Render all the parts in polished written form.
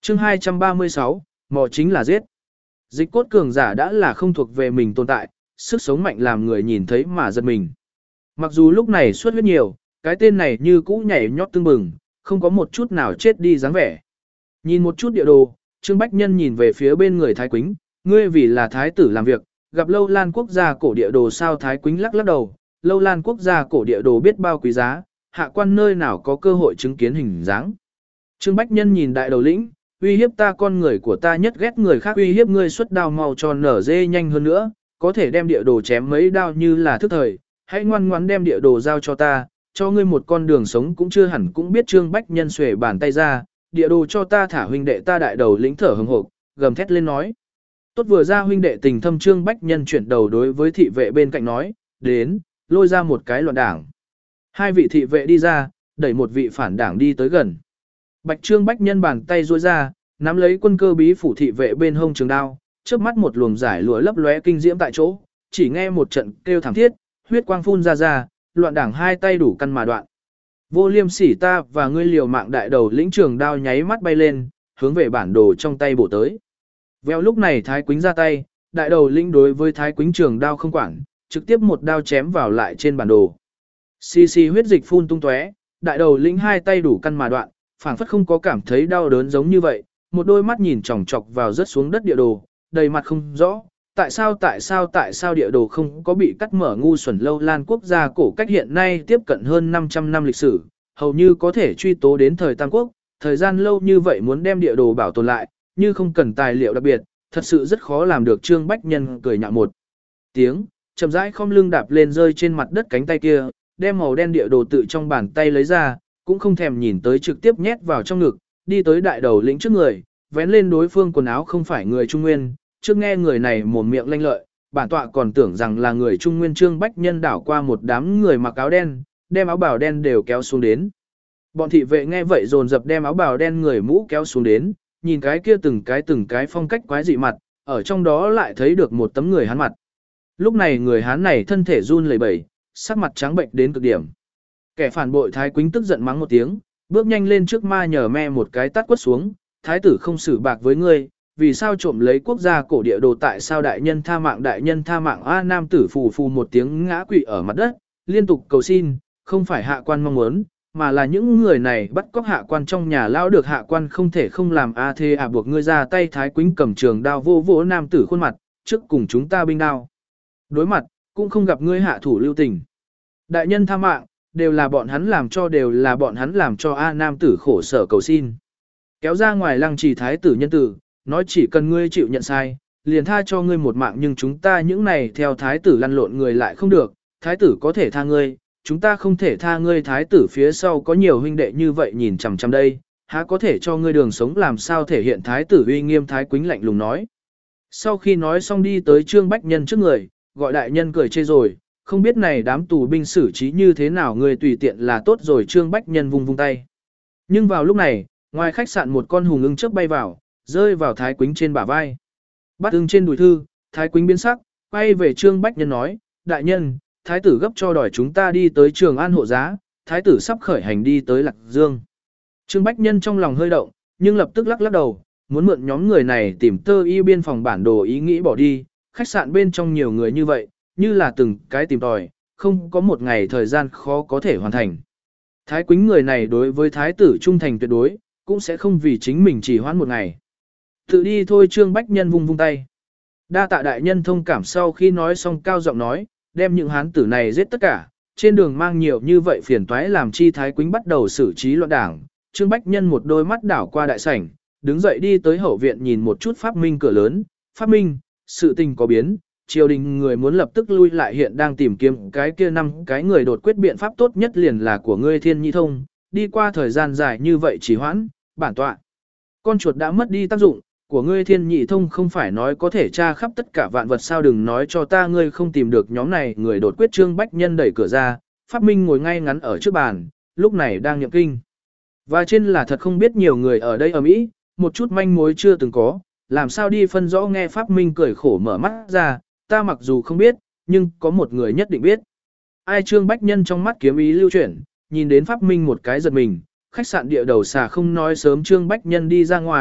Chương 236, mò chính là giết. Dịch cốt cường giả đã là không thuộc về mình tồn tại, sức sống mạnh làm người nhìn thấy mà giật mình. Mặc dù lúc này xuất huyết nhiều, cái tên này như cũ nhảy nhót tưng bừng, không có một chút nào chết đi dáng vẻ. Nhìn một chút địa đồ, Trương Bách Nhân nhìn về phía bên người Thái Quýnh, ngươi vì là thái tử làm việc, gặp Lâu Lan quốc gia cổ địa đồ sao? Thái Quýnh lắc lắc đầu, Lâu Lan quốc gia cổ địa đồ biết bao quý giá, hạ quan nơi nào có cơ hội chứng kiến hình dáng. Trương Bách Nhân nhìn đại đầu lĩnh, uy hiếp ta, con người của ta nhất ghét người khác uy hiếp ngươi, xuất đao mau cho nở dê nhanh hơn nữa, có thể đem địa đồ chém mấy đao như là thức thời, hãy ngoan ngoãn đem địa đồ giao cho ta, cho ngươi một con đường sống cũng chưa hẳn cũng biết. Trương Bách Nhân xuề bàn tay ra, địa đồ cho ta thả huynh đệ ta. Đại đầu lĩnh thở hừng hực, gầm thét lên nói. Tốt vừa ra huynh đệ tình thâm. Trương Bách Nhân chuyển đầu đối với thị vệ bên cạnh nói, đến, lôi ra một cái loạn đảng. Hai vị thị vệ đi ra, đẩy một vị phản đảng đi tới gần. Bạch Trương Bách Nhân bàn tay duỗi ra, nắm lấy quân cơ bí phủ thị vệ bên hông trường đao, trước mắt một luồng giải lụa lấp lóe kinh diễm tại chỗ, chỉ nghe một trận kêu thảm thiết, huyết quang phun ra, loạn đảng hai tay đủ căn mà đoạn. Vô liêm sỉ, ta và ngươi liều mạng. Đại đầu lĩnh trường đao nháy mắt bay lên, hướng về bản đồ trong tay bổ tới. Vèo, lúc này Thái Quýnh ra tay, đại đầu lĩnh đối với Thái Quýnh trường đao không quản, trực tiếp một đao chém vào lại trên bản đồ. Xì xì huyết dịch phun tung tóe, đại đầu lĩnh hai tay đủ căn mà đoạn, phảng phất không có cảm thấy đau đớn giống như vậy, một đôi mắt nhìn chòng chọc vào rớt xuống đất địa đồ, đầy mặt không rõ, tại sao địa đồ không có bị cắt mở. Ngu xuẩn. Lâu Lan quốc gia cổ cách hiện nay tiếp cận hơn 500 năm lịch sử, hầu như có thể truy tố đến thời Tam Quốc, thời gian lâu như vậy muốn đem địa đồ bảo tồn lại, như không cần tài liệu đặc biệt, thật sự rất khó làm được. Trương Bách Nhân cười nhạo một tiếng, chậm rãi khom lưng đạp lên rơi trên mặt đất cánh tay kia, đem màu đen địa đồ tự trong bàn tay lấy ra, cũng không thèm nhìn tới trực tiếp nhét vào trong ngực, đi tới đại đầu lĩnh trước người, vén lên đối phương quần áo. Không phải người Trung Nguyên, trước nghe người này mồm miệng lanh lợi, bản tọa còn tưởng rằng là người Trung Nguyên. Trương Bách Nhân đảo qua một đám người mặc áo đen, đem áo bào đen đều kéo xuống đến. Bọn thị vệ nghe vậy dồn dập đem áo bào đen người mũ kéo xuống đến, nhìn cái kia từng cái phong cách quái dị mặt, ở trong đó lại thấy được một tấm người Hán mặt. Lúc này người Hán này thân thể run lẩy bẩy, sắc mặt trắng bệnh đến cực điểm. Kẻ phản bội Thái Quýnh tức giận mắng một tiếng, bước nhanh lên trước ma nhờ me một cái tát quất xuống, thái tử không xử bạc với ngươi, vì sao trộm lấy quốc gia cổ địa đồ? Tại sao đại nhân tha mạng? Đại nhân tha mạng! A nam tử phù phù một tiếng ngã quỵ ở mặt đất, liên tục cầu xin, không phải hạ quan mong muốn, mà là những người này bắt cóc hạ quan trong nhà lao được, hạ quan không thể không làm. A thê à, buộc ngươi ra tay. Thái Quýnh cầm trường đao vô vỗ nam tử khuôn mặt, trước cùng chúng ta binh đao đối mặt, cũng không gặp ngươi hạ thủ lưu tình. Đại nhân tha mạng, đều là bọn hắn làm cho, đều là bọn hắn làm cho. A nam tử khổ sở cầu xin, kéo ra ngoài lăng trì. Thái tử nhân tử, nói chỉ cần ngươi chịu nhận sai, liền tha cho ngươi một mạng, nhưng chúng ta những này theo thái tử lăn lộn người lại không được, thái tử có thể tha ngươi, chúng ta không thể tha ngươi. Thái tử phía sau có nhiều huynh đệ như vậy nhìn chằm chằm đây, há có thể cho ngươi đường sống, làm sao thể hiện thái tử uy nghiêm? Thái Quýnh lạnh lùng nói. Sau khi nói xong đi tới Trương Bách Nhân trước người, gọi đại nhân cười chê rồi, không biết này đám tù binh xử trí như thế nào, ngươi tùy tiện là tốt rồi. Trương Bách Nhân vung vung tay. Nhưng vào lúc này, ngoài khách sạn một con hùng ưng chớp bay vào, rơi vào Thái Quýnh trên bả vai. Bắt ưng trên đùi thư, Thái Quýnh biến sắc, quay về Trương Bách Nhân nói, đại nhân, thái tử gấp cho đòi chúng ta đi tới Trường An hộ giá, thái tử sắp khởi hành đi tới Lạc Dương. Trương Bách Nhân trong lòng hơi động, nhưng lập tức lắc lắc đầu, muốn mượn nhóm người này tìm tơ y biên phòng bản đồ ý nghĩ bỏ đi, khách sạn bên trong nhiều người như vậy, như là từng cái tìm tòi, không có một ngày thời gian khó có thể hoàn thành. Thái Quýnh người này đối với thái tử trung thành tuyệt đối, cũng sẽ không vì chính mình chỉ hoãn một ngày. Tự đi thôi. Trương Bách Nhân vung vung tay. Đa tạ đại nhân thông cảm. Sau khi nói xong cao giọng nói, đem những hán tử này giết tất cả, trên đường mang nhiều như vậy phiền toái làm chi? Thái Quýnh bắt đầu xử trí loạn đảng. Trương Bách Nhân một đôi mắt đảo qua đại sảnh, đứng dậy đi tới hậu viện nhìn một chút Pháp Minh cửa lớn. Pháp Minh, sự tình có biến, triều đình người muốn lập tức lui lại, hiện đang tìm kiếm cái kia 5 cái người đột quyết, biện pháp tốt nhất liền là của ngươi Thiên Nhị Thông, đi qua thời gian dài như vậy trì hoãn, bản tọa con chuột đã mất đi tác dụng, của ngươi Thiên Nhị Thông không phải nói có thể tra khắp tất cả vạn vật sao? Đừng nói cho ta ngươi không tìm được nhóm này người đột quyết. Trương Bách Nhân đẩy cửa ra, Pháp Minh ngồi ngay ngắn ở trước bàn, lúc này đang niệm kinh. Và trên là thật không biết nhiều người ở đây ở Mỹ, một chút manh mối chưa từng có, làm sao đi phân rõ? Nghe Pháp Minh cười khổ mở mắt ra, ta mặc dù không biết, nhưng có một người nhất định biết. Ai? Trương Bách Nhân trong mắt kiếm ý lưu chuyển, nhìn đến Pháp Minh một cái giật mình, khách sạn địa đầu xà không nói sớm. Trương Bách Nhân đi ra ngoài,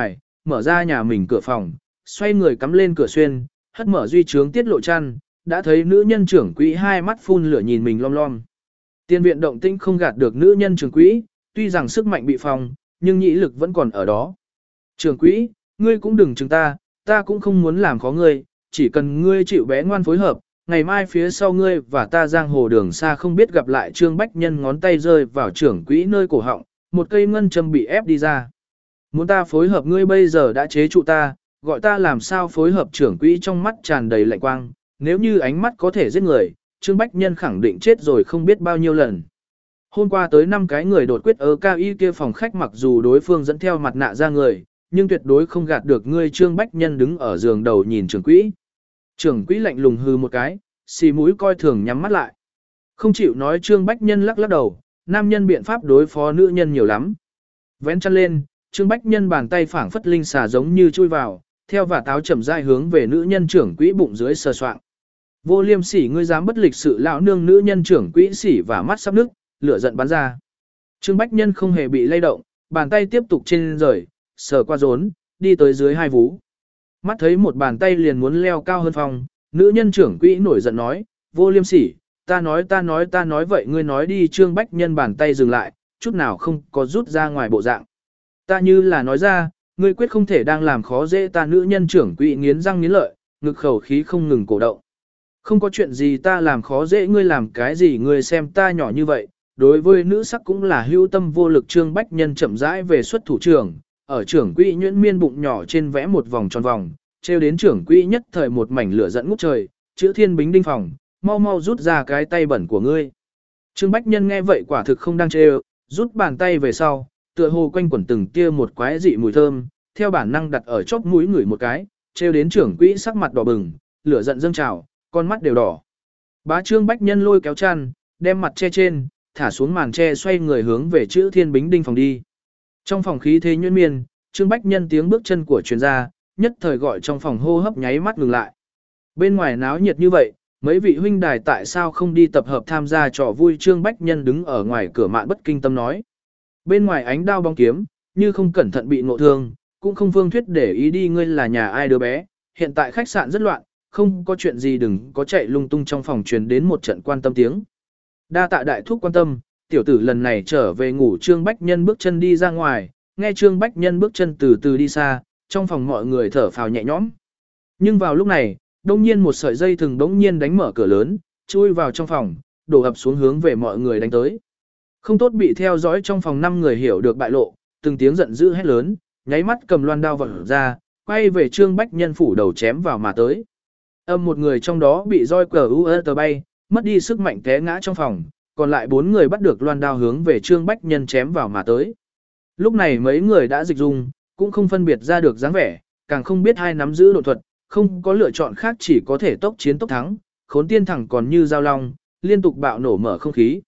mở ra nhà mình cửa phòng, xoay người cắm lên cửa xuyên, hất mở duy trướng tiết lộ chăn, đã thấy nữ nhân trưởng quỹ hai mắt phun lửa nhìn mình lom lom. Tiên viện động tĩnh không gạt được nữ nhân trưởng quỹ, tuy rằng sức mạnh bị phòng, nhưng nhĩ lực vẫn còn ở đó. Trưởng quỹ, ngươi cũng đừng chừng ta cũng không muốn làm khó ngươi, chỉ cần ngươi chịu bé ngoan phối hợp, ngày mai phía sau ngươi và ta giang hồ đường xa không biết gặp lại. Trương Bách Nhân ngón tay rơi vào trưởng quỹ nơi cổ họng, một cây ngân châm bị ép đi ra. Muốn ta phối hợp ngươi bây giờ đã chế trụ ta, gọi ta làm sao phối hợp. Trưởng quỹ trong mắt tràn đầy lạnh quang, nếu như ánh mắt có thể giết người, Trương Bách Nhân khẳng định chết rồi không biết bao nhiêu lần. Hôm qua tới 5 cái người đột quyết ở cao y kia phòng khách, mặc dù đối phương dẫn theo mặt nạ ra người, nhưng tuyệt đối không gạt được ngươi. Trương Bách Nhân đứng ở giường đầu nhìn trưởng quỹ. Trưởng quỹ lạnh lùng hừ một cái, xì mũi coi thường nhắm mắt lại. Không chịu nói. Trương Bách Nhân lắc lắc đầu, nam nhân biện pháp đối phó nữ nhân nhiều lắm. Vén chăn lên, Trương Bách Nhân bàn tay phảng phất linh xà giống như chui vào, theo và táo chậm rãi hướng về nữ nhân trưởng quỹ bụng dưới sờ soạng. Vô liêm sỉ, ngươi dám bất lịch sự lão nương. Nữ nhân trưởng quỹ sỉ và mắt sắp nứt, lửa giận bắn ra. Trương Bách Nhân không hề bị lay động, bàn tay tiếp tục trên rời, sờ qua rốn, đi tới dưới hai vú. Mắt thấy một bàn tay liền muốn leo cao hơn phòng, nữ nhân trưởng quỹ nổi giận nói, vô liêm sỉ, ta nói vậy ngươi nói đi. Trương Bách Nhân bàn tay dừng lại, chút nào không có rút ra ngoài bộ dạng. Ta như là nói ra, ngươi quyết không thể đang làm khó dễ ta. Nữ nhân trưởng quỹ nghiến răng nghiến lợi, ngực khẩu khí không ngừng cổ động. Không có chuyện gì ta làm khó dễ ngươi làm cái gì, ngươi xem ta nhỏ như vậy, đối với nữ sắc cũng là hữu tâm vô lực. Trương Bách Nhân chậm rãi về xuất thủ trưởng, ở trưởng quỹ nhuyễn miên bụng nhỏ trên vẽ một vòng tròn vòng, treo đến trưởng quỹ nhất thời một mảnh lửa giận ngút trời, chữ Thiên Bính Đinh phòng, mau mau rút ra cái tay bẩn của ngươi. Trương Bách Nhân nghe vậy quả thực không đang trêu, rút bàn tay về sau, tựa hồ quanh quẩn từng tia một quái dị mùi thơm, theo bản năng đặt ở chóp mũi ngửi một cái, treo đến trưởng quỹ sắc mặt đỏ bừng, lửa giận dâng trào, con mắt đều đỏ. Bá Trương Bách Nhân lôi kéo chăn, đem mặt che trên, thả xuống màn che, xoay người hướng về chữ Thiên Bính Đinh phòng đi. Trong phòng khí thế nhuyễn miên, Trương Bách Nhân tiếng bước chân của truyền ra, nhất thời gọi trong phòng hô hấp nháy mắt ngừng lại. Bên ngoài náo nhiệt như vậy, mấy vị huynh đài tại sao không đi tập hợp tham gia trò vui. Trương Bách Nhân đứng ở ngoài cửa Mạn Bất Kinh Tâm nói. Bên ngoài ánh đao bóng kiếm, như không cẩn thận bị ngộ thương, cũng không Phương Thuyết để ý đi. Ngươi là nhà ai đứa bé, hiện tại khách sạn rất loạn, không có chuyện gì đừng có chạy lung tung. Trong phòng truyền đến một trận quan tâm tiếng. Đa tạ đại thúc quan tâm, tiểu tử lần này trở về ngủ. Trương Bách Nhân bước chân đi ra ngoài, nghe Trương Bách Nhân bước chân từ từ đi xa, trong phòng mọi người thở phào nhẹ nhõm. Nhưng vào lúc này, đông nhiên một sợi dây thừng đống nhiên đánh mở cửa lớn, chui vào trong phòng, đổ ập xuống hướng về mọi người đánh tới. Không tốt bị theo dõi trong phòng 5 người hiểu được bại lộ, từng tiếng giận dữ hét lớn, nháy mắt cầm loan đao vọt ra, quay về Trương Bách Nhân phủ đầu chém vào mà tới. Một người trong đó bị roi cờ tờ bay, mất đi sức mạnh té ngã trong phòng, còn lại 4 người bắt được loan đao hướng về Trương Bách Nhân chém vào mà tới. Lúc này mấy người đã dịch dung, cũng không phân biệt ra được dáng vẻ, càng không biết ai nắm giữ độ thuật, không có lựa chọn khác chỉ có thể tốc chiến tốc thắng. Khốn tiên thẳng còn như dao long, liên tục bạo nổ mở không khí.